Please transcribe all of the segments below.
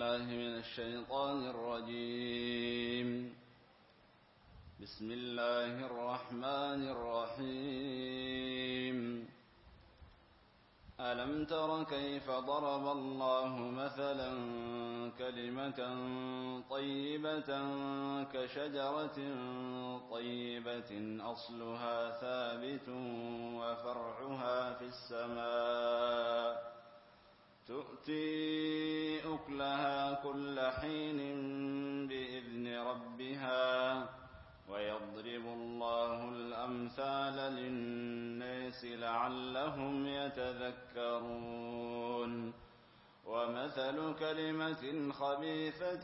بالله من الشيطان الرجيم. بسم الله الرحمن الرحيم. ألم تر كيف ضرب الله مثلا كلمة طيبة كشجرة طيبة أصلها ثابت وفرعها في السماء تؤتي أكلها كل حين بإذن ربها ويضرب الله الأمثال للناس لعلهم يتذكرون. ومثل كلمة خبيثة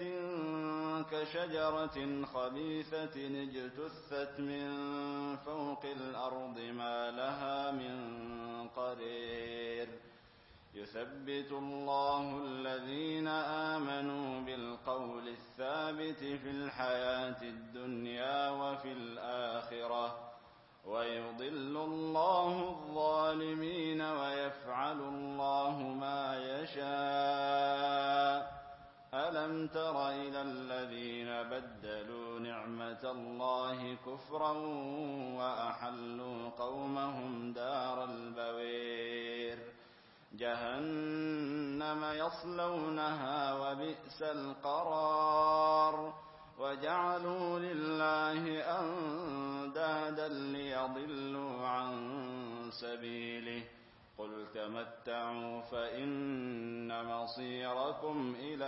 كشجرة خبيثة اجتثت من فوق الأرض ما لها من قرير. يثبت الله الذين آمنوا بالقول الثابت في الحياة الدنيا وفي الآخرة ويضل الله الظالمين ويفعل الله ما يشاء. ألم تر إلى الذين بدلوا نعمة الله كفرا وأحلوا قومهم دار البوير جهنم يصلونها وبئس القرار. وجعلوا لله أندادا ليضلوا عن سبيله قل تمتعوا فإن مصيركم إلى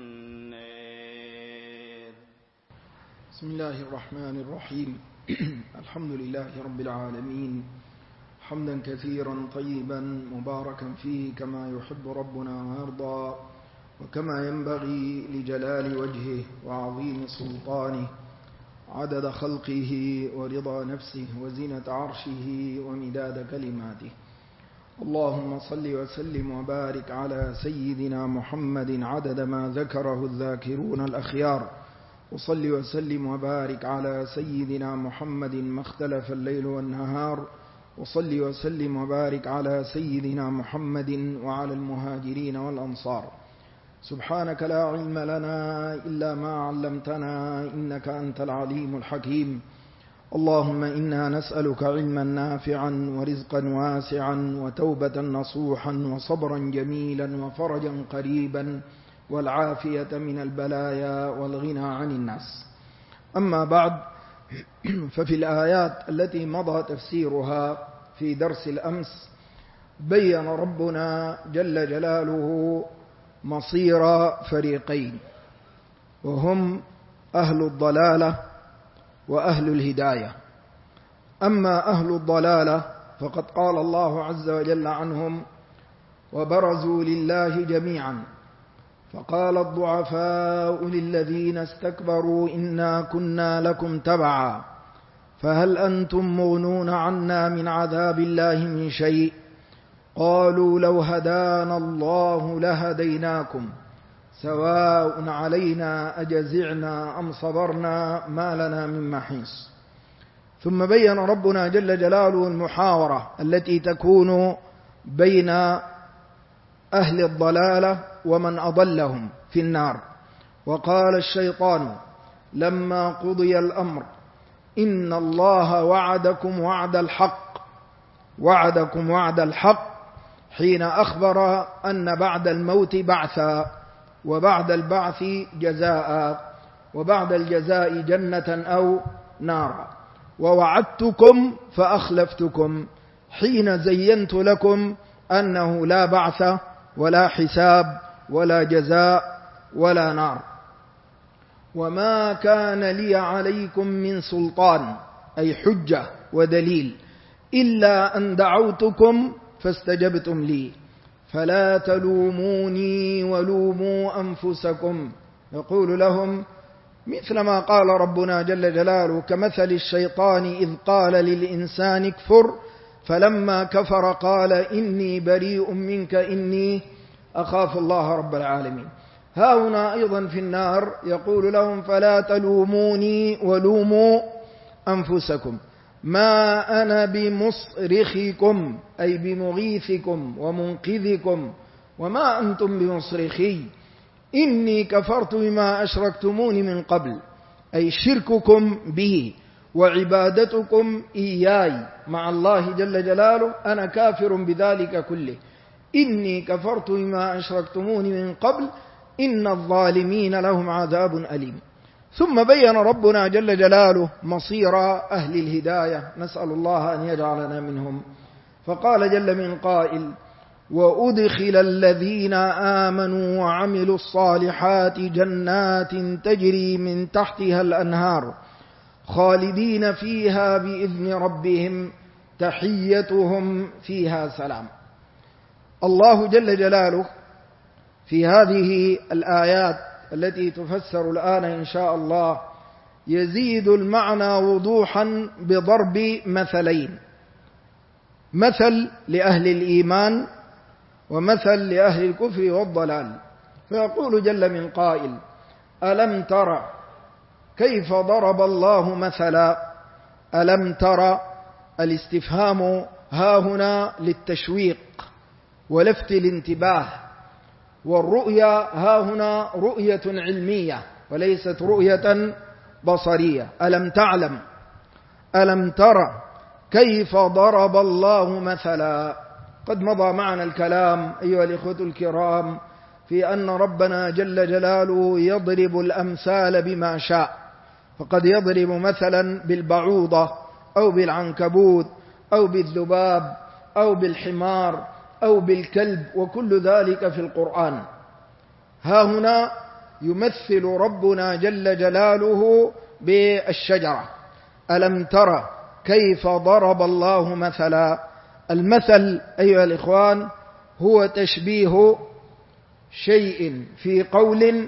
النار. بسم الله الرحمن الرحيم. الحمد لله رب العالمين حمدا كثيرا طيبا مباركا فيه كما يحب ربنا ويرضى وكما ينبغي لجلال وجهه وعظيم سلطانه عدد خلقه ورضا نفسه وزنة عرشه ومداد كلماته. اللهم صل وسلم وبارك على سيدنا محمد عدد ما ذكره الذاكرون الأخيار، وصل وسلم وبارك على سيدنا محمد ما اختلف الليل والنهار، وصل وسلم وبارك على سيدنا محمد وعلى المهاجرين والأنصار. سبحانك لا علم لنا إلا ما علمتنا إنك أنت العليم الحكيم. اللهم إنا نسألك علما نافعا ورزقا واسعا وتوبة نصوحا وصبرا جميلا وفرجا قريبا والعافية من البلايا والغنى عن الناس. أما بعد، ففي الآيات التي مضى تفسيرها في درس الأمس بيّن ربنا جل جلاله مصير فريقين، وهم أهل الضلالة وأهل الهداية. أما أهل الضلالة فقد قال الله عز وجل عنهم: وبرزوا لله جميعا فقال الضعفاء للذين استكبروا إنا كنا لكم تبعا فهل أنتم مغنون عنا من عذاب الله من شيء قالوا لو هدانا الله لهديناكم سواء علينا أجزعنا أم صبرنا ما لنا من محيص. ثم بين ربنا جل جلاله المحاورة التي تكون بين أهل الضلالة ومن أضلهم في النار. وقال الشيطان لما قضي الأمر إن الله وعدكم وعد الحق حين أخبر أن بعد الموت بعثا وبعد البعث جزاء وبعد الجزاء جنة أو نارا. ووعدتكم فأخلفتكم حين زينت لكم أنه لا بعث ولا حساب ولا جزاء ولا نار. وما كان لي عليكم من سلطان أي حجة ودليل إلا أن دعوتكم فاستجبتم لي فلا تلوموني ولوموا أنفسكم. يقول لهم مثل ما قال ربنا جل جلاله كمثل الشيطان إذ قال للإنسان اكفر فلما كفر قال إني بريء منك إني أخاف الله رب العالمين. هاهنا أيضا في النار يقول لهم فلا تلوموني ولوموا أنفسكم ما أنا بمصرخكم أي بمغيثكم ومنقذكم وما أنتم بمصرخي إني كفرت بما أشركتموني من قبل، أي شرككم به وعبادتكم إياي مع الله جل جلاله، أنا كافر بذلك كله. إني كفرت بما أشركتموني من قبل إن الظالمين لهم عذاب أليم. ثم بين ربنا جل جلاله مصير أهل الهداية، نسأل الله أن يجعلنا منهم، فقال جل من قائل: وأدخل الذين آمنوا وعملوا الصالحات جنات تجري من تحتها الأنهار خالدين فيها بإذن ربهم تحيتهم فيها سلام. الله جل جلاله في هذه الآيات التي تفسر الآن إن شاء الله يزيد المعنى وضوحا بضرب مثلين: مثل لأهل الإيمان ومثل لأهل الكفر والضلال. فيقول جل من قائل: ألم تر كيف ضرب الله مثلا. ألم تر الاستفهام هاهنا للتشويق ولفت الانتباه، والرؤيا هاهنا رؤية علمية وليست رؤية بصرية. ألم تعلم، ألم تر كيف ضرب الله مثلا. قد مضى معنا الكلام أيها الإخوة الكرام في أن ربنا جل جلاله يضرب الأمثال بما شاء، فقد يضرب مثلا بالبعوضة أو بالعنكبوت أو بالذباب أو بالحمار أو بالكلب، وكل ذلك في القرآن. ها هنا يمثل ربنا جل جلاله بالشجرة. ألم تر كيف ضرب الله مثلا. المثل أيها الإخوان هو تشبيه شيء في قول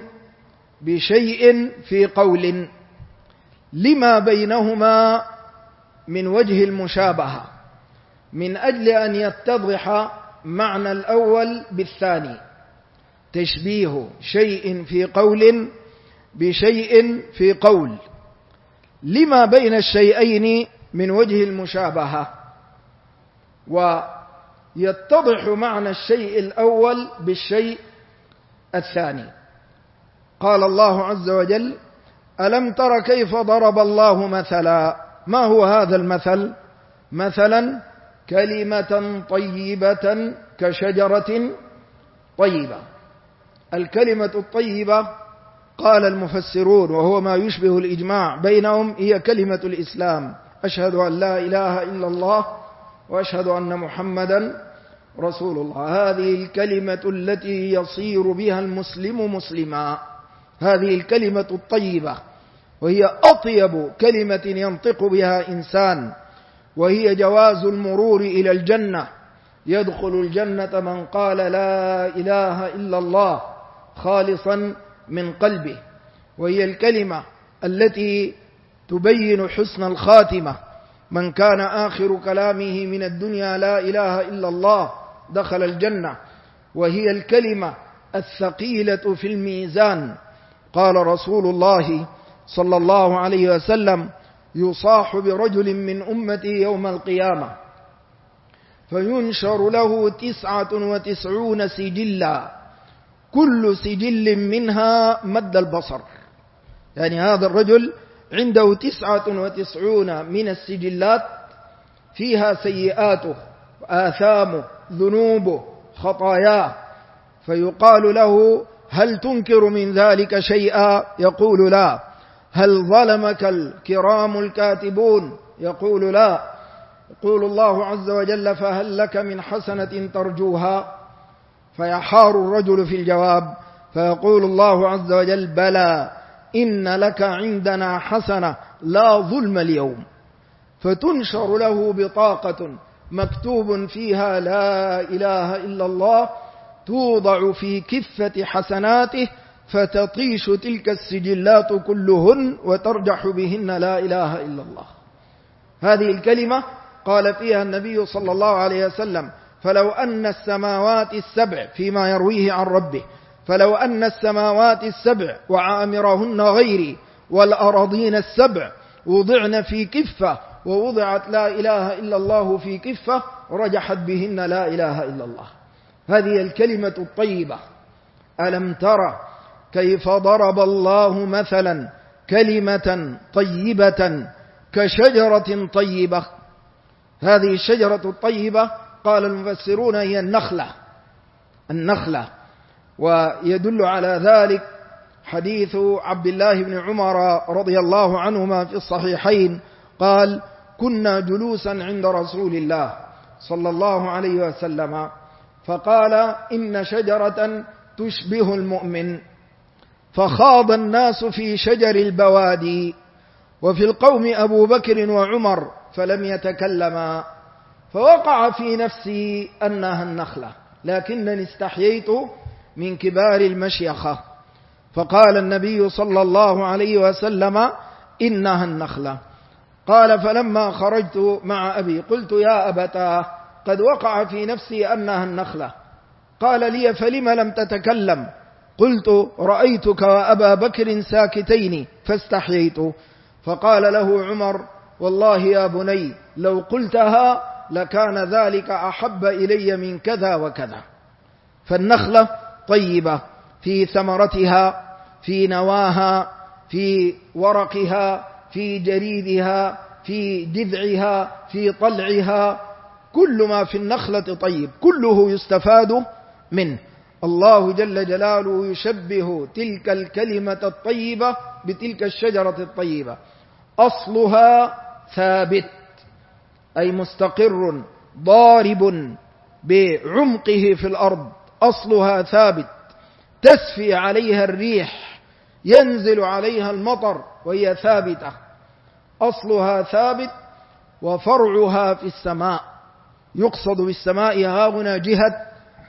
بشيء في قول لما بينهما من وجه المشابهة، من أجل أن يتضح معنى الأول بالثاني. تشبيه شيء في قول بشيء في قول لما بين الشيئين من وجه المشابهة، ويتضح معنى الشيء الأول بالشيء الثاني. قال الله عز وجل: ألم تر كيف ضرب الله مثلا. ما هو هذا المثل؟ مثلا كلمة طيبة كشجرة طيبة. الكلمة الطيبة قال المفسرون، وهو ما يشبه الإجماع بينهم، هي كلمة الإسلام: أشهد أن لا إله إلا الله وأشهد أن محمدا رسول الله. هذه الكلمة التي يصير بها المسلم مسلما، هذه الكلمة الطيبة، وهي أطيب كلمة ينطق بها إنسان، وهي جواز المرور إلى الجنة. يدخل الجنة من قال لا إله إلا الله خالصا من قلبه، وهي الكلمة التي تبين حسن الخاتمة. من كان آخر كلامه من الدنيا لا إله إلا الله دخل الجنة. وهي الكلمة الثقيلة في الميزان. قال رسول الله صلى الله عليه وسلم: يصاح برجل من أمتي يوم القيامة فينشر له 99 سجلا كل سجل منها مد البصر. يعني هذا الرجل عنده 99 من السجلات فيها سيئاته آثامه ذنوبه خطاياه، فيقال له: هل تنكر من ذلك شيئا؟ يقول: لا. هل ظلمك الكرام الكاتبون؟ يقول: لا. يقول الله عز وجل: فهل لك من حسنة ترجوها؟ فيحار الرجل في الجواب، فيقول الله عز وجل: بلى، إن لك عندنا حسنة لا ظلم اليوم. فتنشر له بطاقة مكتوب فيها لا إله إلا الله، توضع في كفة حسناته فتطيش تلك السجلات كلهن وترجح بهن لا إله إلا الله. هذه الكلمة قال فيها النبي صلى الله عليه وسلم: فلو أن السماوات السبع، فيما يرويه عن ربه، فلو أن السماوات السبع وعامرهن غيري والأراضين السبع وضعن في كفة ووضعت لا إله إلا الله في كفة رجحت بهن لا إله إلا الله. هذه الكلمة الطيبة. ألم ترى كيف ضرب الله مثلا كلمة طيبة كشجرة طيبة. هذه الشجرة الطيبة قال المفسرون هي النخلة. ويدل على ذلك حديث عبد الله بن عمر رضي الله عنهما في الصحيحين قال: كنا جلوسا عند رسول الله صلى الله عليه وسلم فقال: إن شجرة تشبه المؤمن، فخاض الناس في شجر البوادي، وفي القوم أبو بكر وعمر فلم يتكلما، فوقع في نفسي أنها النخلة، لكنني استحييت من كبار المشيخة، فقال النبي صلى الله عليه وسلم: إنها النخلة. قال: فلما خرجت مع أبي قلت: يا أبتاه، قد وقع في نفسي أنها النخلة. قال لي: فلم لم تتكلم؟ قلت: رأيتك وأبا بكر ساكتين فاستحييت. فقال له عمر: والله يا بني لو قلتها لكان ذلك أحب إلي من كذا وكذا. فالنخلة طيبة في ثمرتها، في نواها، في ورقها، في جريدها، في جذعها، في طلعها، كل ما في النخلة طيب، كله يستفاد منه. الله جل جلاله يشبه تلك الكلمة الطيبة بتلك الشجرة الطيبة: أصلها ثابت، أي مستقر ضارب بعمقه في الأرض، أصلها ثابت، تسفي عليها الريح، ينزل عليها المطر وهي ثابتة، أصلها ثابت، وفرعها في السماء. يقصد بالسماء ها هنا جهة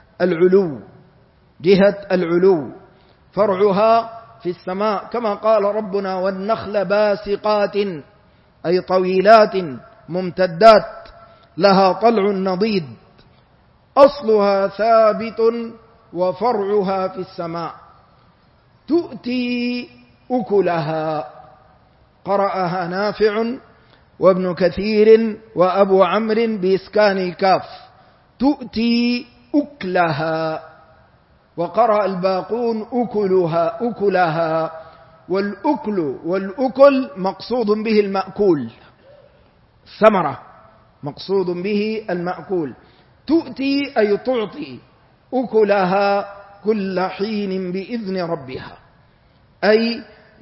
العلو، فرعها في السماء، كما قال ربنا: والنخل باسقات، أي طويلات ممتدات لها طلع نضيد، أصلها ثابت وفرعها في السماء، تؤتي أكلها. قرأها نافع وابن كثير وأبو عمرو بإسكان الكاف: تؤتي أكلها. وقرأ الباقون أكلها. والأكل مقصود به المأكول، ثمرة مقصود به المأكول. تؤتي أي تعطي أكلها كل حين بإذن ربها، أي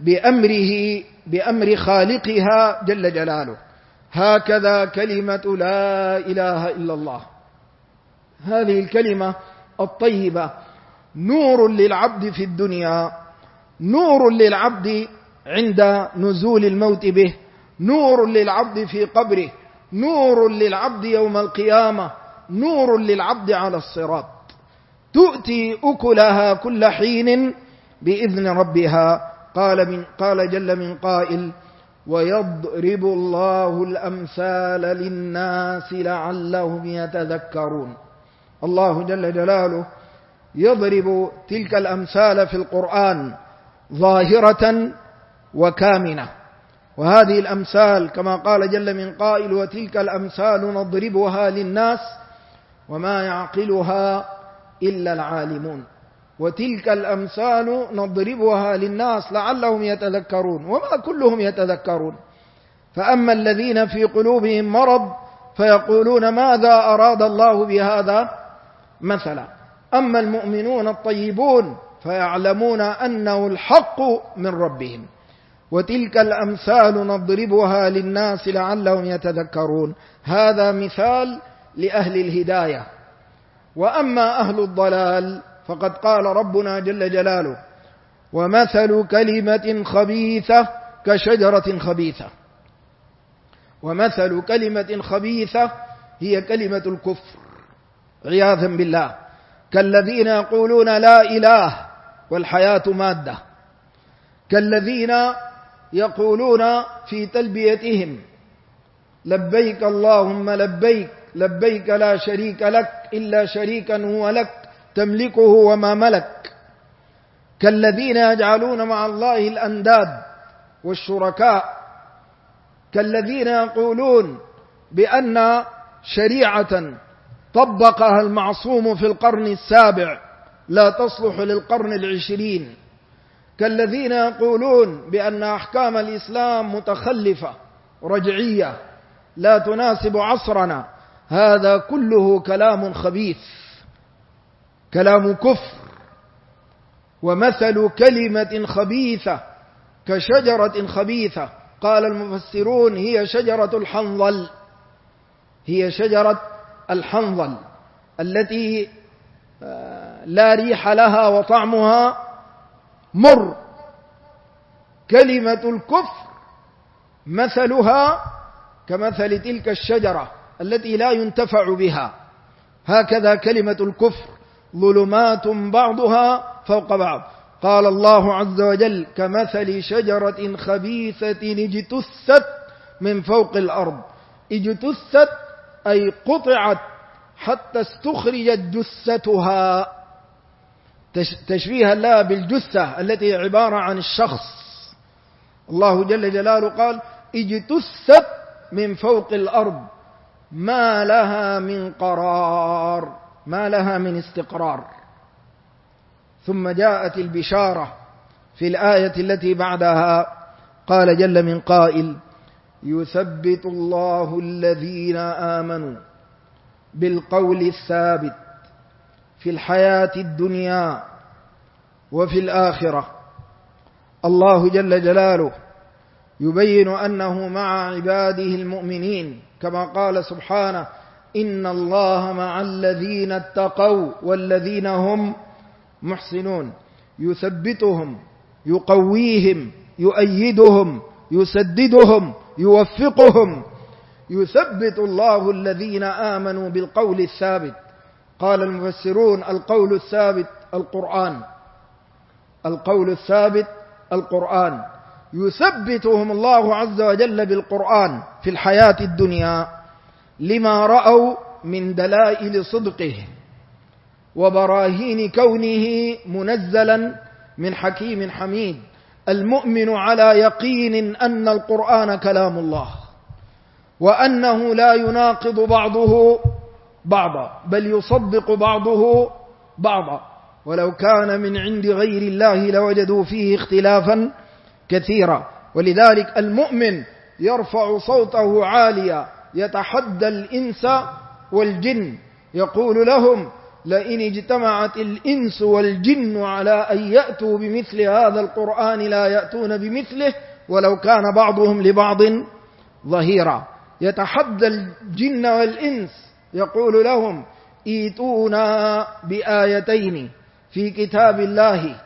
بأمر خالقها جل جلاله. هكذا كلمة لا إله إلا الله، هذه الكلمة الطيبة نور للعبد في الدنيا، نور للعبد عند نزول الموت به، نور للعبد في قبره، نور للعبد يوم القيامة، نور للعبد على الصراط. تؤتي أكلها كل حين بإذن ربها. قال جل من قائل: ويضرب الله الأمثال للناس لعلهم يتذكرون. الله جل جلاله يضرب تلك الأمثال في القرآن ظاهرة وكامنة، وهذه الأمثال كما قال جل من قائل: وتلك الأمثال نضربها للناس وما يعقلها إلا العالمون. وتلك الأمثال نضربها للناس لعلهم يتذكرون، وما كلهم يتذكرون. فأما الذين في قلوبهم مرض فيقولون ماذا أراد الله بهذا مثلا، أما المؤمنون الطيبون فيعلمون أنه الحق من ربهم. وتلك الأمثال نضربها للناس لعلهم يتذكرون. هذا مثال لأهل الهداية. وأما أهل الضلال فقد قال ربنا جل جلاله: ومثل كلمة خبيثة كشجرة خبيثة. ومثل كلمة خبيثة هي كلمة الكفر عياذا بالله، كالذين يقولون لا إله والحياة مادة، كالذين يقولون في تلبيتهم: لبيك اللهم لبيك، لبيك لا شريك لك إلا شريكا هو لك تملكه وما ملك، كالذين يجعلون مع الله الأنداد والشركاء، كالذين يقولون بأن شريعة طبقها المعصوم في القرن السابع لا تصلح للقرن العشرين، كالذين يقولون بأن أحكام الإسلام متخلفة رجعية لا تناسب عصرنا. هذا كله كلام خبيث، كلام كفر، ومثل كلمة خبيثة كشجرة خبيثة. قال المفسرون هي شجرة الحنظل، هي شجرة الحنظل التي لا ريح لها وطعمها مر. كلمة الكفر مثلها كمثل تلك الشجرة التي لا ينتفع بها. هكذا كلمة الكفر ظلمات بعضها فوق بعض. قال الله عز وجل كمثل شجرة خبيثة اجتثت من فوق الأرض. اجتثت أي قطعت حتى استخرجت جثتها، تشبيها لها بالجثة التي عبارة عن الشخص. الله جل جلاله قال اجتثت من فوق الأرض ما لها من قرار، ما لها من استقرار. ثم جاءت البشارة في الآية التي بعدها، قال جل من قائل يثبت الله الذين آمنوا بالقول الثابت في الحياة الدنيا وفي الآخرة. الله جل جلاله يبين أنه مع عباده المؤمنين كما قال سبحانه إن الله مع الذين اتقوا والذين هم محسنون. يثبتهم، يقويهم، يؤيدهم، يسددهم، يوفقهم. يثبت الله الذين آمنوا بالقول الثابت. قال المفسرون القول الثابت القرآن، القول الثابت القرآن. يثبتهم الله عز وجل بالقرآن في الحياة الدنيا لما رأوا من دلائل صدقه وبراهين كونه منزلا من حكيم حميد. المؤمن على يقين أن القرآن كلام الله، وأنه لا يناقض بعضه بعضا بل يصدق بعضه بعضا، ولو كان من عند غير الله لوجدوا فيه اختلافا كثيرا. ولذلك المؤمن يرفع صوته عاليا يتحدى الإنس والجن، يقول لهم لئن اجتمعت الإنس والجن على أن يأتوا بمثل هذا القرآن لا يأتون بمثله ولو كان بعضهم لبعض ظهيرا. يتحدى الجن والإنس يقول لهم ائتونا بآيتين في كتاب الله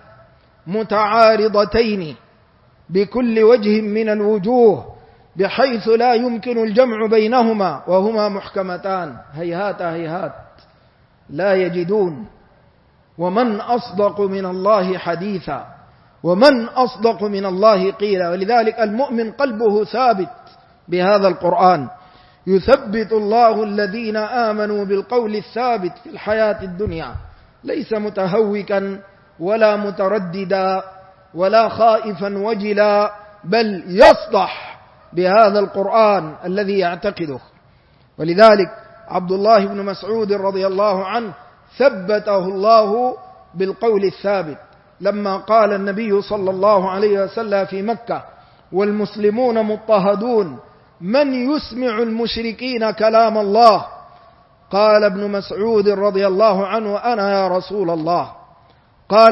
متعارضتين بكل وجه من الوجوه بحيث لا يمكن الجمع بينهما وهما محكمتان هيهات هيهات لا يجدون. ومن أصدق من الله حديثا، ومن أصدق من الله قيلا. ولذلك المؤمن قلبه ثابت بهذا القرآن. يثبت الله الذين آمنوا بالقول الثابت في الحياة الدنيا، ليس متهوكا ولا مترددا ولا خائفا وجلا، بل يصدح بهذا القرآن الذي يعتقده. ولذلك عبد الله بن مسعود رضي الله عنه ثبته الله بالقول الثابت لما قال النبي صلى الله عليه وسلم في مكة والمسلمون مضطهدون من يسمع المشركين كلام الله؟ قال ابن مسعود رضي الله عنه أنا يا رسول الله. قال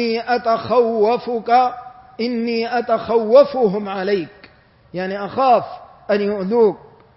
إني أتخوفهم عليك، يعني أخاف أن يؤذوك.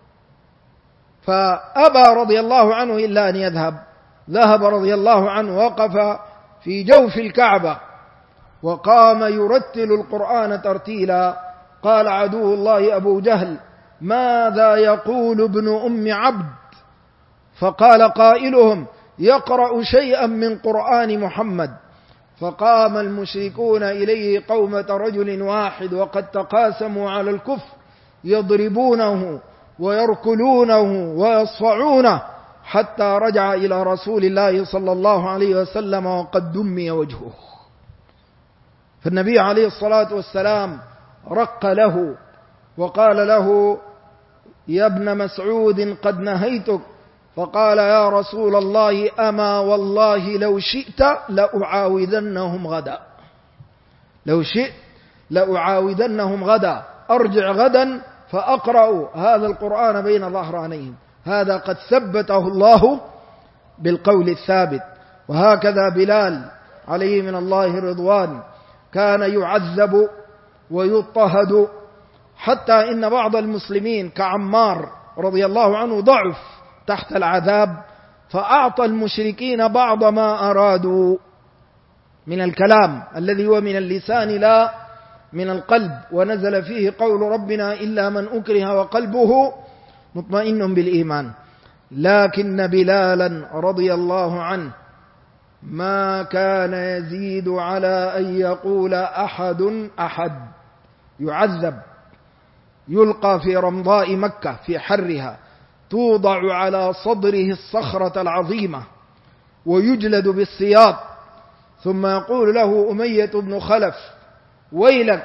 فأبى رضي الله عنه إلا أن يذهب. ذهب رضي الله عنه، وقف في جوف الكعبة وقام يرتل القرآن ترتيلا. قال عدو الله أبو جهل ماذا يقول ابن أم عبد؟ فقال قائلهم يقرأ شيئا من قرآن محمد. فقام المشركون إليه قومة رجل واحد وقد تقاسموا على الكفر يضربونه ويركلونه ويصفعونه حتى رجع إلى رسول الله صلى الله عليه وسلم وقد دمي وجهه. فالنبي عليه الصلاة والسلام رق له وقال له يا ابن مسعود قد نهيتك. فقال يا رسول الله أما والله لو شئت لأعاوذنهم غدا، لو شئت لأعاودنهم غدا، أرجع غدا فأقرأ هذا القرآن بين ظهرانيهم. هذا قد ثبته الله بالقول الثابت. وهكذا بلال عليه من الله رضوان كان يعذب ويضطهد، حتى إن بعض المسلمين كعمار رضي الله عنه ضعف تحت العذاب، فأعطى المشركين بعض ما أرادوا من الكلام الذي هو من اللسان لا من القلب، ونزل فيه قول ربنا إلا من أكره وقلبه مطمئن بالإيمان. لكن بلالا رضي الله عنه ما كان يزيد على أن يقول أحد أحد، يعذب، يلقى في رمضاء مكة في حرها، توضع على صدره الصخرة العظيمة ويجلد بالسياط، ثم يقول له أمية بن خلف: ويلك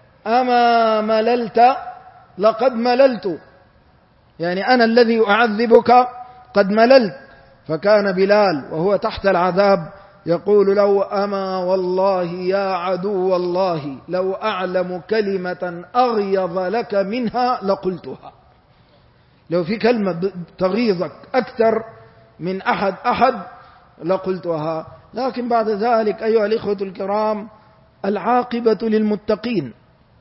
أما مللت؟ لقد مللت، يعني أنا الذي أعذبك قد مللت. فكان بلال وهو تحت العذاب يقول له: أما والله يا عدو الله لو أعلم كلمة أغيظ لك منها لقلتها. لو في كلمة تغيظك أكثر من أحد لقلتها. لكن بعد ذلك أيها الإخوة الكرام، العاقبة للمتقين،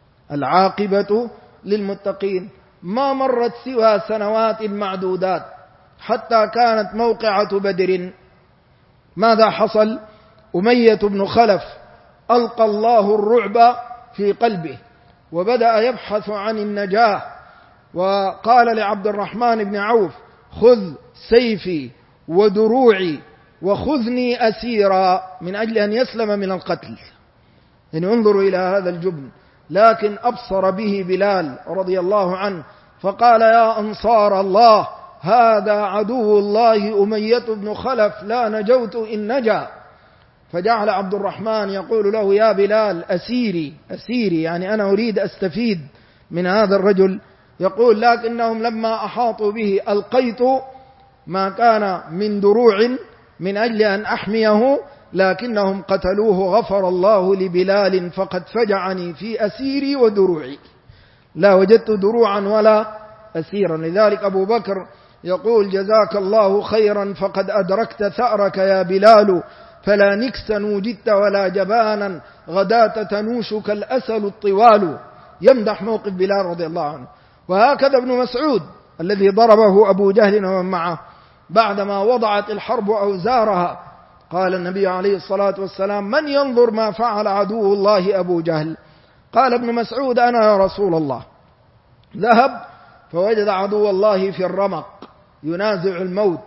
العاقبة للمتقين. ما مرت سوى سنوات معدودات حتى كانت موقعة بدر. ماذا حصل؟ أمية بن خلف ألقى الله الرعب في قلبه وبدأ يبحث عن النجاة، وقال لعبد الرحمن بن عوف: خذ سيفي ودروعي وخذني أسيرا، من أجل أن يسلم من القتل. يعني انظروا إلى هذا الجبن. لكن أبصر به بلال رضي الله عنه فقال: يا أنصار الله، هذا عدو الله أمية بن خلف، لا نجوت إن نجا. فجعل عبد الرحمن يقول له: يا بلال أسيري أسيري، يعني أنا أريد أستفيد من هذا الرجل. يقول: لكنهم لما أحاطوا به ألقيت ما كان من دروع من أجل أن أحميه، لكنهم قتلوه، غفر الله لبلال فقد فجعني في أسيري ودروعي، لا وجدت دروعا ولا أسيرا. لذلك أبو بكر يقول: جزاك الله خيرا فقد أدركت ثأرك يا بلال، فلا نكسا وجدت ولا جبانا، غداة تنوشك الأسل الطوال. يمدح موقف بلال رضي الله عنه. وهكذا ابن مسعود الذي ضربه أبو جهل ومن معه بعدما وضعت الحرب أوزارها، قال النبي عليه الصلاة والسلام: من ينظر ما فعل عدو الله أبو جهل؟ قال ابن مسعود: أنا يا رسول الله. ذهب فوجد عدو الله في الرمق ينازع الموت،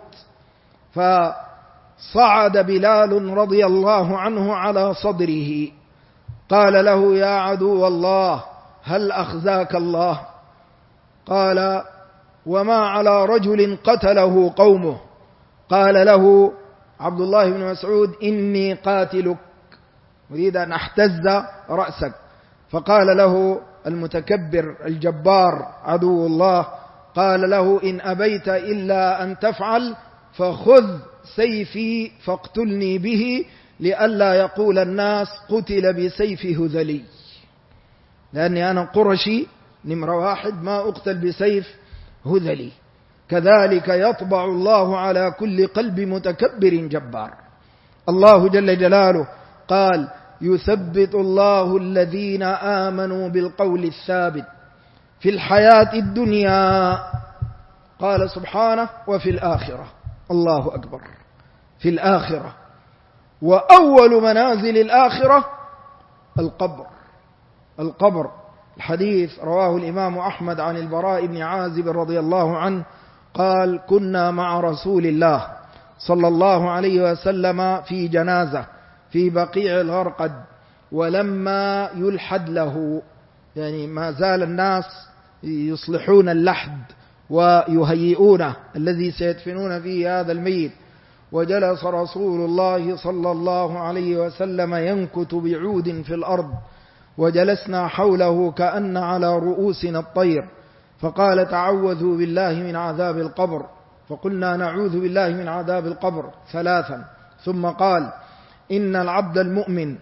فصعد بلال رضي الله عنه على صدره، قال له: يا عدو الله، هل أخزاك الله؟ قال: وما على رجل قتله قومه. قال له عبد الله بن مسعود: إني قاتلك، أريد أن أحتز رأسك. فقال له المتكبر الجبار عدو الله، قال له: إن أبيت إلا أن تفعل فخذ سيفي فاقتلني به، لئلا يقول الناس قتل بسيف هذلي، لأني أنا قرشي نمرة واحد، ما أقتل بسيف هذلي. كذلك يطبع الله على كل قلب متكبر جبار. الله جل جلاله قال: يثبت الله الذين آمنوا بالقول الثابت في الحياة الدنيا، قال سبحانه: وفي الآخرة. الله أكبر، في الآخرة. وأول منازل الآخرة القبر. القبر. الحديث رواه الإمام أحمد عن البراء بن عازب رضي الله عنه قال: كنا مع رسول الله صلى الله عليه وسلم في جنازة في بقيع الغرقد، ولما يلحد له، يعني ما زال الناس يصلحون اللحد ويهيئونه الذي سيدفنون فيه هذا الميت، وجلس رسول الله صلى الله عليه وسلم ينكت بعود في الأرض، وجلسنا حوله كأن على رؤوسنا الطير، فقال: تعوذوا بالله من عذاب القبر، فقلنا: نعوذ بالله من عذاب القبر 3، ثم قال: إن العبد المؤمن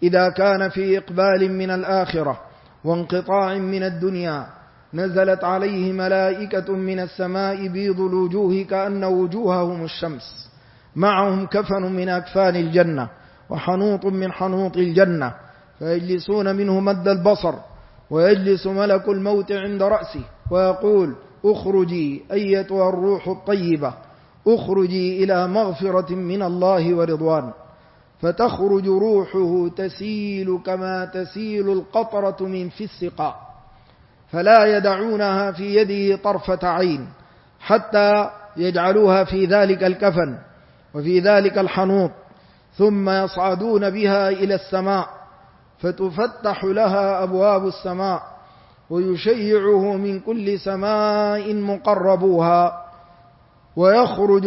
إذا كان في إقبال من الآخرة وانقطاع من الدنيا نزلت عليه ملائكة من السماء بيض الوجوه كأن وجوههم الشمس، معهم كفن من أكفان الجنة وحنوط من حنوط الجنة، فيجلسون منه مد البصر، ويجلس ملك الموت عند رأسه ويقول: اخرجي أيتها الروح الطيبة، اخرجي إلى مغفرة من الله ورضوان. فتخرج روحه تسيل كما تسيل القطرة من في السقاء، فلا يدعونها في يده طرفة عين حتى يجعلوها في ذلك الكفن وفي ذلك الحنوط، ثم يصعدون بها إلى السماء، فتفتح لها أبواب السماء، ويشيعه من كل سماء مقربوها، ويخرج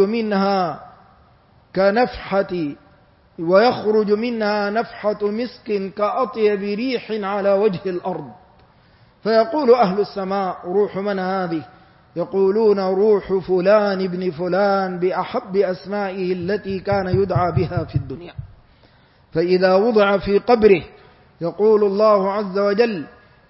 منها نفحة مسك كأطيب ريح على وجه الأرض. فيقول أهل السماء: روح من هذه؟ يقولون: روح فلان ابن فلان بأحب أسمائه التي كان يدعى بها في الدنيا. فإذا وضع في قبره يقول الله عز وجل: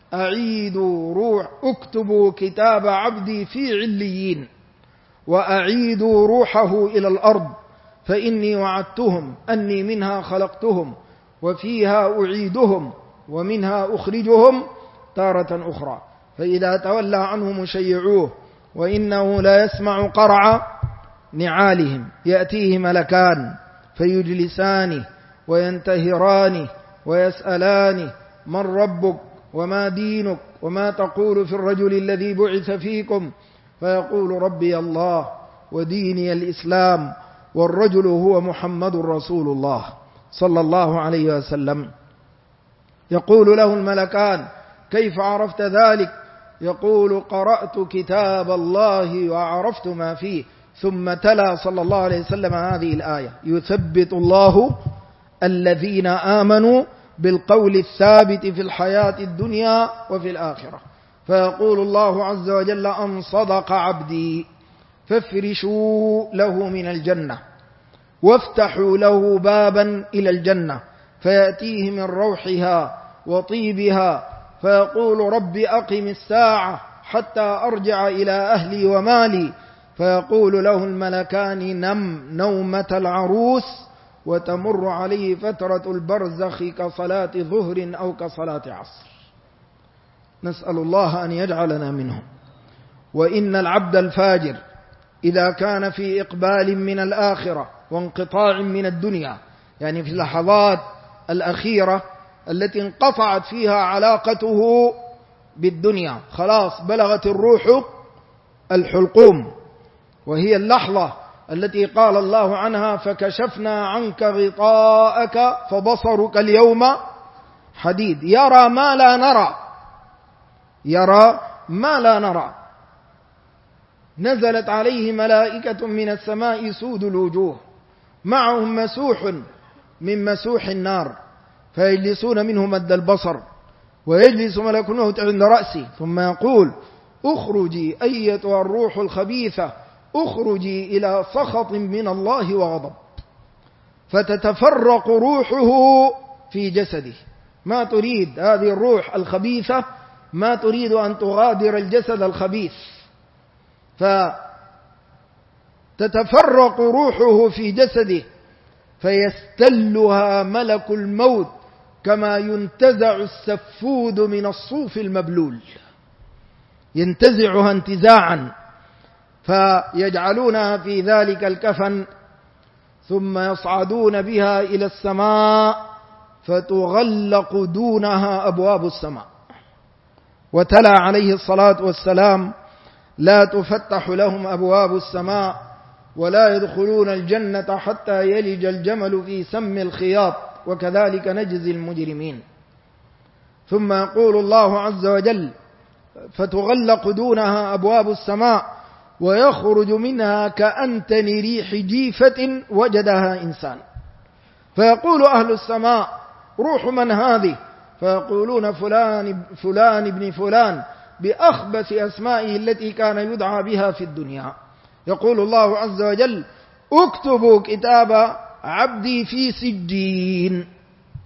اكتبوا كتاب عبدي في عليين، وأعيدوا روحه إلى الأرض، فإني وعدتهم أني منها خلقتهم وفيها أعيدهم ومنها أخرجهم تارة أخرى. فإذا تولى عنه مشيعوه وإنه لا يسمع قرع نعالهم، يأتيه ملكان فيجلسانه وينتهرانه ويسألانه: من ربك وما دينك وما تقول في الرجل الذي بعث فيكم؟ فيقول: ربي الله وديني الإسلام والرجل هو محمد رسول الله صلى الله عليه وسلم. يقول له الملكان: كيف عرفت ذلك؟ يقول: قرأت كتاب الله وعرفت ما فيه. ثم تلا صلى الله عليه وسلم هذه الآية: يثبت الله الذين آمنوا بالقول الثابت في الحياة الدنيا وفي الآخرة. فيقول الله عز وجل: أن صدق عبدي، فافرشوا له من الجنة وافتحوا له بابا إلى الجنة، فيأتيه من روحها وطيبها، فيقول: رب أقم الساعة حتى أرجع إلى أهلي ومالي. فيقول له الملكان: نم نومة العروس، وتمر عليه فترة البرزخ كصلاة ظهر أو كصلاة عصر. نسأل الله أن يجعلنا منهم. وإن العبد الفاجر إذا كان في إقبال من الآخرة وانقطاع من الدنيا، يعني في اللحظات الأخيرة التي انقطعت فيها علاقته بالدنيا، خلاص بلغت الروح الحلقوم، وهي اللحظة التي قال الله عنها: فكشفنا عنك غطاءك فبصرك اليوم حديد. يرى ما لا نرى. نزلت عليه ملائكة من السماء سود الوجوه، معهم مسوح من مسوح النار، فيجلسون منه مد البصر، ويجلس ملك الموت عند رأسه، ثم يقول: اخرجي أيتها الروح الخبيثة، اخرجي إلى سخط من الله وغضب. فتتفرق روحه في جسده، ما تريد هذه الروح الخبيثة، ما تريد أن تغادر الجسد الخبيث، فتتفرق روحه في جسده، فيستلها ملك الموت كما ينتزع السفود من الصوف المبلول، ينتزعها انتزاعا، فيجعلونها في ذلك الكفن، ثم يصعدون بها إلى السماء، فتغلق دونها أبواب السماء. وتلا عليه الصلاة والسلام: لا تفتح لهم أبواب السماء ولا يدخلون الجنة حتى يلج الجمل في سم الخياط، وكذلك نجزي المجرمين. ثم يقول الله عز وجل: فتغلق دونها أبواب السماء ويخرج منها كأنتن ريح جيفة وجدها إنسان. فيقول أهل السماء: روح من هذه؟ فيقولون: فلان ابن فلان، بأخبث أسمائه التي كان يدعى بها في الدنيا. يقول الله عز وجل: اكتبوا كتاب عبدي في سجين.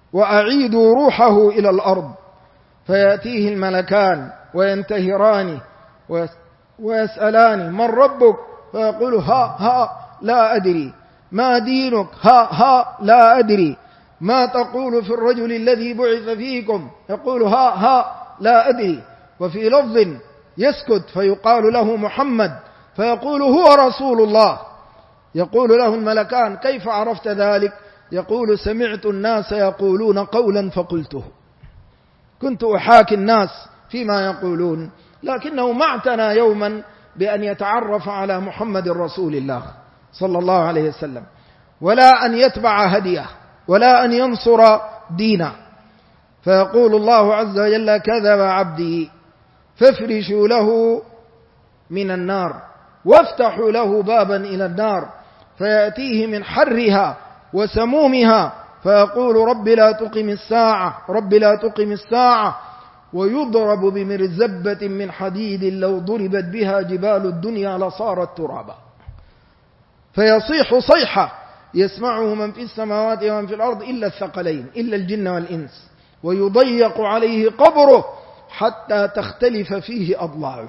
وأعيدوا روحه إلى الأرض. فيأتيه الملكان وينتهرانه ويسألان: من ربك؟ فيقول: ها لا أدري. ما دينك؟ ها لا أدري. ما تقول في الرجل الذي بعث فيكم؟ يقول: ها لا أدري. وفي لفظ يسكت فيقال له محمد، فيقول: هو رسول الله. يقول له الملكان: كيف عرفت ذلك؟ يقول: سمعت الناس يقولون قولا فقلته. كنت أحاكي الناس فيما يقولون، لكنه ما اعتنى يوما بأن يتعرف على محمد رسول الله صلى الله عليه وسلم، ولا أن يتبع هديه، ولا أن ينصر دينه. فيقول الله عز وجل: كذب عبدي، فافرشوا له من النار وافتحوا له بابا إلى النار، فيأتيه من حرها وسمومها، فيقول: رب لا تقم الساعة، رب لا تقم الساعة. ويضرب بمرزبة من حديد لو ضربت بها جبال الدنيا لصارت ترابا. فيصيح صيحة يسمعه من في السماوات ومن في الأرض إلا الثقلين، إلا الجن والإنس. ويضيق عليه قبره حتى تختلف فيه أضلاعه.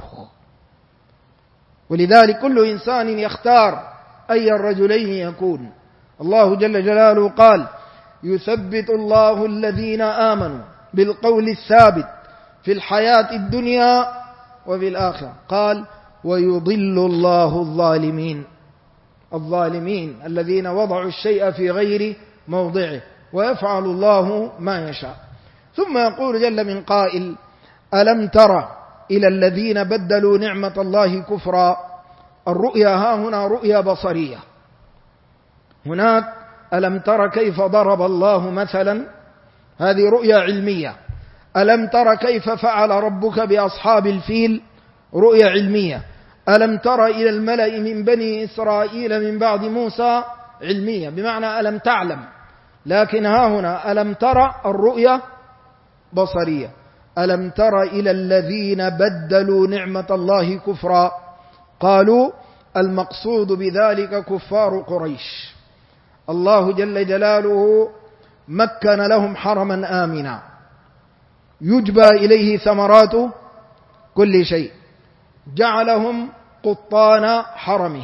ولذلك كل إنسان يختار أي الرجلين يكون. الله جل جلاله قال: يثبت الله الذين آمنوا بالقول الثابت في الحياة الدنيا وفي الآخرة. قال: ويضل الله الظالمين. الظالمين الذين وضعوا الشيء في غير موضعه، ويفعل الله ما يشاء. ثم يقول جل من قائل: ألم تر إلى الذين بدلوا نعمة الله كفرا. الرؤيا ها هنا رؤيا بصرية، هناك ألم تر كيف ضرب الله مثلا، هذه رؤيا علمية. ألم تر كيف فعل ربك بأصحاب الفيل، رؤيا علمية. ألم تر إلى الملأ من بني إسرائيل من بعد موسى، علمية بمعنى ألم تعلم. لكن ها هنا ألم تر الرؤيا بصرية. ألم تر إلى الذين بدلوا نعمة الله كفرا. قالوا المقصود بذلك كفار قريش. الله جل جلاله مكن لهم حرما آمنا يجبى إليه ثمرات كل شيء، جعلهم قطان حرمه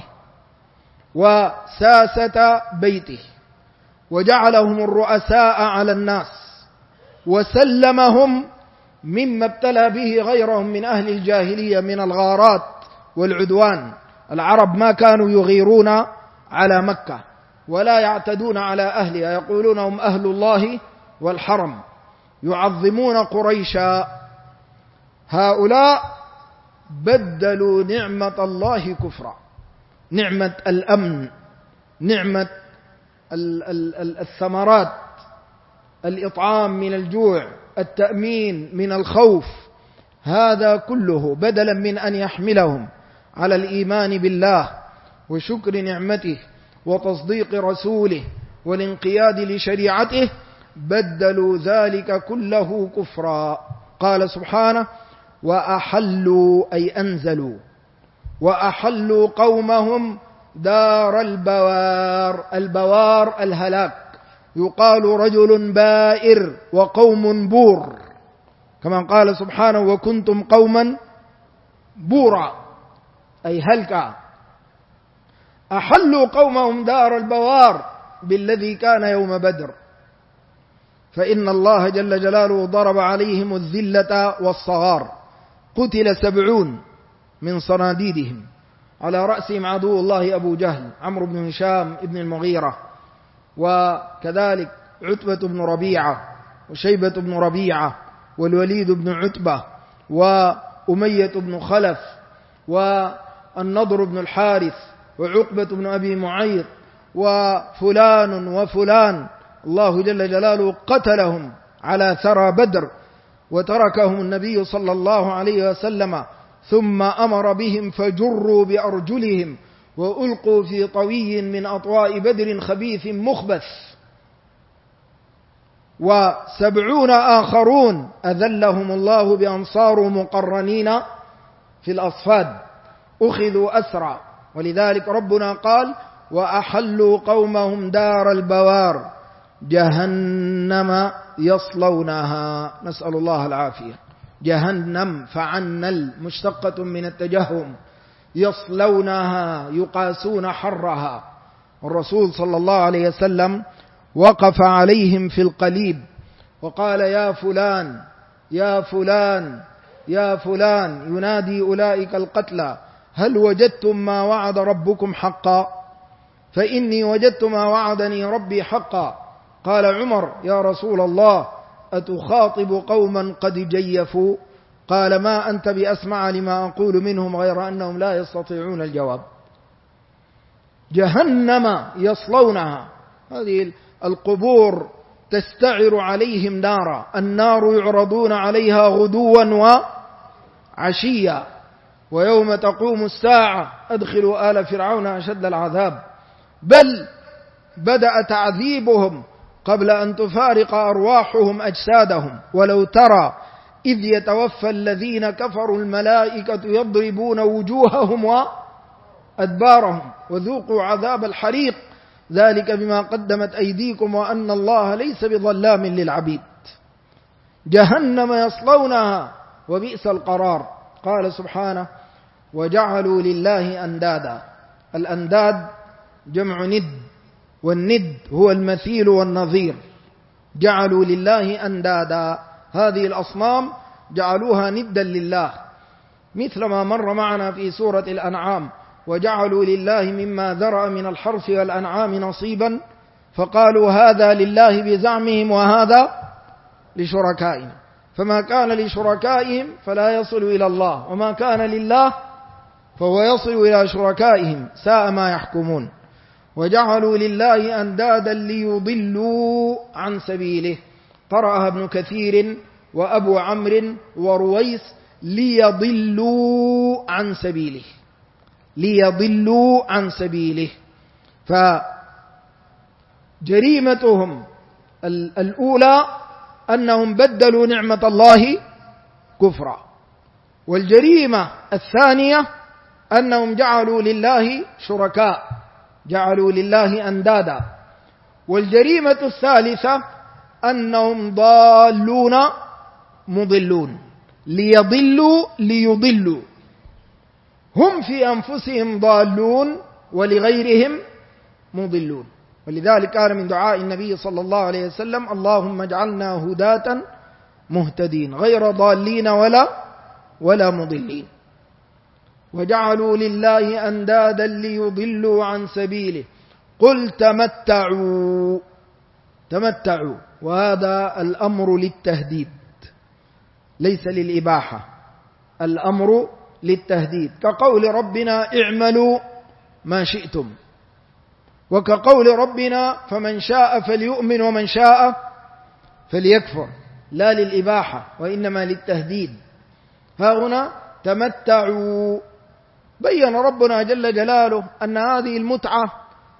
وساسة بيته، وجعلهم الرؤساء على الناس، وسلمهم مما ابتلى به غيرهم من أهل الجاهلية من الغارات والعدوان. العرب ما كانوا يغيرون على مكة ولا يعتدون على أهلها، يقولون هم أهل الله والحرم، يعظمون قريشا. هؤلاء بدلوا نعمة الله كفرا، نعمة الأمن، نعمة الثمرات، الإطعام من الجوع، التأمين من الخوف، هذا كله بدلا من أن يحملهم على الإيمان بالله وشكر نعمته وتصديق رسوله والانقياد لشريعته، بدلوا ذلك كله كفرا. قال سبحانه: وأحلوا أي أنزلوا، وأحلوا قومهم دار البوار. البوار الهلاك، يقال رجل بائر وقوم بور، كما قال سبحانه: وكنتم قوما بورا أي هلكا. أحلوا قومهم دار البوار بالذي كان يوم بدر، فإن الله جل جلاله ضرب عليهم الذلة والصغار، قتل 70 من صناديدهم، على رأسهم عدو الله أبو جهل عمرو بن هشام ابن المغيرة، وكذلك عتبة بن ربيعة وشيبة بن ربيعة والوليد بن عتبة وأمية بن خلف والنضر بن الحارث وعقبة بن أبي معيط وفلان وفلان. الله جل جلاله قتلهم على ثرى بدر، وتركهم النبي صلى الله عليه وسلم، ثم أمر بهم فجروا بأرجلهم وألقوا في طوي من أطواء بدر خبيث مخبث. 70 آخرون أذلهم الله بأنصار مقرنين في الأصفاد، أخذوا أسرى. ولذلك ربنا قال: وأحلوا قومهم دار البوار جهنم يصلونها، نسأل الله العافية. جهنم فعنل مشتقة من التجهم، يصلونها يقاسون حرها. الرسول صلى الله عليه وسلم وقف عليهم في القليب وقال: يا فلان يا فلان يا فلان، ينادي أولئك القتلى: هل وجدتم ما وعد ربكم حقا؟ فإني وجدت ما وعدني ربي حقا. قال عمر: يا رسول الله، أتخاطب قوما قد جيفوا؟ قال: ما أنت بأسمع لما أقول منهم، غير أنهم لا يستطيعون الجواب. جهنم يصلونها، هذه القبور تستعر عليهم نارا، النار يعرضون عليها غدوا وعشيا، ويوم تقوم الساعة أدخلوا آل فرعون أشد العذاب. بل بدأ تعذيبهم قبل أن تفارق أرواحهم أجسادهم. ولو ترى إذ يتوفى الذين كفروا الملائكة يضربون وجوههم وأدبارهم وذوقوا عذاب الحريق ذلك بما قدمت أيديكم وأن الله ليس بظلام للعبيد. جهنم يصلونها وبئس القرار. قال سبحانه: وجعلوا لله أندادا. الأنداد جمع ند، والند هو المثيل والنظير. جعلوا لله أندادا، هذه الأصنام جعلوها ندا لله، مثل ما مر معنا في سورة الأنعام: وجعلوا لله مما ذرأ من الحرث والأنعام نصيبا فقالوا هذا لله بزعمهم وهذا لشركائنا، فما كان لشركائهم فلا يصل إلى الله، وما كان لله فهو يصل إلى شركائهم، ساء ما يحكمون. وجعلوا لله أندادا ليضلوا عن سبيله، قرأها ابن كثير وأبو عمرو ورويس: ليضلوا عن سبيله، ليضلوا عن سبيله. فجريمتهم الأولى أنهم بدلوا نعمة الله كفرا، والجريمة الثانية أنهم جعلوا لله شركاء، جعلوا لله أندادا، والجريمة الثالثة أنهم ضالون مضلون. ليضلوا ليضلوا، هم في أنفسهم ضالون ولغيرهم مضلون. ولذلك كان من دعاء النبي صلى الله عليه وسلم: اللهم اجعلنا هداة مهتدين غير ضالين ولا مضلين. وجعلوا لله أندادا ليضلوا عن سبيله قل تمتعوا. تمتعوا، وهذا الأمر للتهديد ليس للإباحة، الأمر للتهديد، كقول ربنا اعملوا ما شئتم، وكقول ربنا فمن شاء فليؤمن ومن شاء فليكفر، لا للإباحة وإنما للتهديد. ها هنا تمتعوا، بين ربنا جل جلاله أن هذه المتعة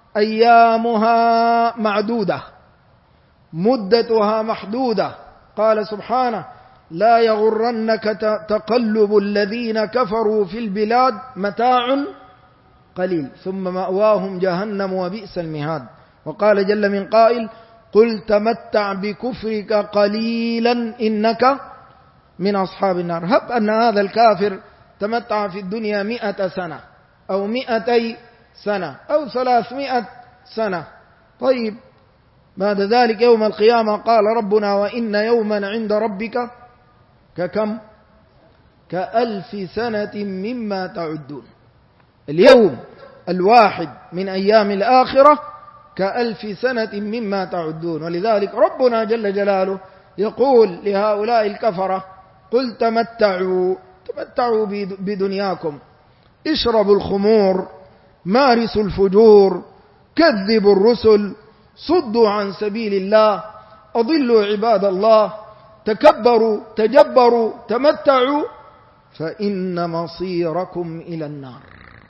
أيامها معدودة، مدتها محدودة. قال سبحانه: لا يغرنك تقلب الذين كفروا في البلاد متاع قليل ثم مأواهم جهنم وبئس المهاد. وقال جل من قائل: قل تمتع بكفرك قليلا إنك من أصحاب النار. هب أن هذا الكافر تمتع في الدنيا 100 سنة أو 200 سنة أو 300 سنة، طيب بعد ذلك يوم القيامة قال ربنا: وإن يوما عند ربك ككم؟ ك1000 سنة مما تعدون. اليوم الواحد من أيام الآخرة ك1000 سنة مما تعدون. ولذلك ربنا جل جلاله يقول لهؤلاء الكفرة: قل تمتعوا بدنياكم، اشربوا الخمور، مارسوا الفجور، كذبوا الرسل، صدوا عن سبيل الله، أضلوا عباد الله، تكبروا، تجبروا، تمتعوا، فإن مصيركم إلى النار.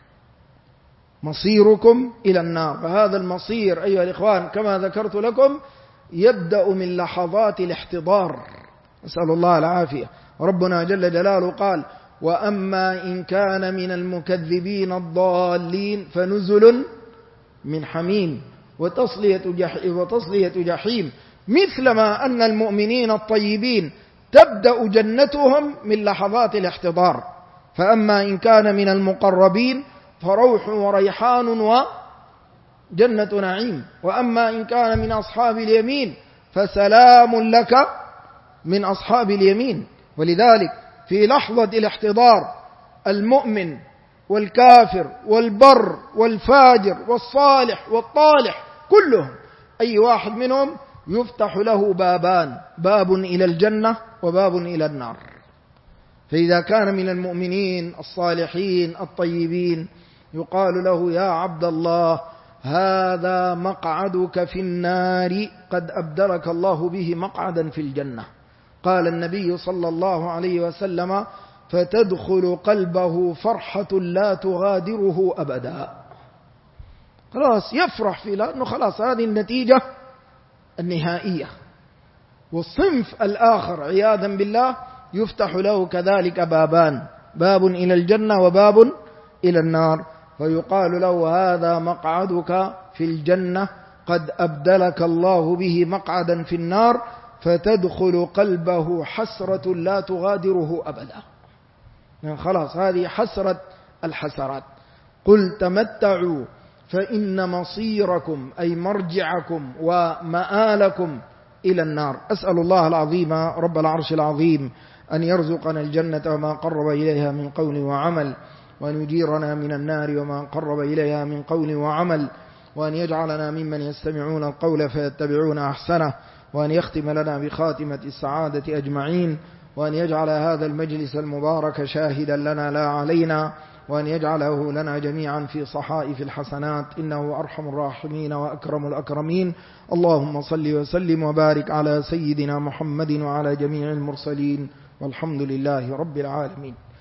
مصيركم إلى النار. فهذا المصير أيها الإخوان كما ذكرت لكم يبدأ من لحظات الاحتضار، نسأل الله العافية. ربنا جل جلاله قال: وأما إن كان من المكذبين الضالين فنزل من حميم وتصلية جحيم، مثلما أن المؤمنين الطيبين تبدأ جنتهم من لحظات الاحتضار. فأما إن كان من المقربين فروح وريحان وجنة نعيم، وأما إن كان من أصحاب اليمين فسلام لك من أصحاب اليمين. ولذلك في لحظة الاحتضار المؤمن والكافر والبر والفاجر والصالح والطالح كلهم أي واحد منهم يفتح له بابان، باب إلى الجنة وباب إلى النار. فإذا كان من المؤمنين الصالحين الطيبين يقال له يا عبد الله هذا مقعدك في النار قد أبدلك الله به مقعدا في الجنة. قال النبي صلى الله عليه وسلم فتدخل قلبه فرحة لا تغادره أبدا. خلاص يفرح في لأنه خلاص هذه النتيجة النهائية. والصنف الآخر عياذا بالله يفتح له كذلك بابان، باب إلى الجنة وباب إلى النار، فيقال له هذا مقعدك في الجنة قد أبدلك الله به مقعدا في النار، فتدخل قلبه حسرة لا تغادره أبدا. يعني خلاص هذه حسرة الحسرات. قل تمتعوا فإن مصيركم أي مرجعكم ومآلكم إلى النار. أسأل الله العظيم رب العرش العظيم أن يرزقنا الجنة وما قرب إليها من قول وعمل، وأن يجيرنا من النار وما قرب إليها من قول وعمل، وأن يجعلنا ممن يستمعون القول فيتبعون أحسنه، وأن يختم لنا بخاتمة السعادة أجمعين، وأن يجعل هذا المجلس المبارك شاهدا لنا لا علينا، وأن يجعله لنا جميعا في صحائف الحسنات، إنه أرحم الراحمين وأكرم الأكرمين. اللهم صل وسلم وبارك على سيدنا محمد وعلى جميع المرسلين، والحمد لله رب العالمين.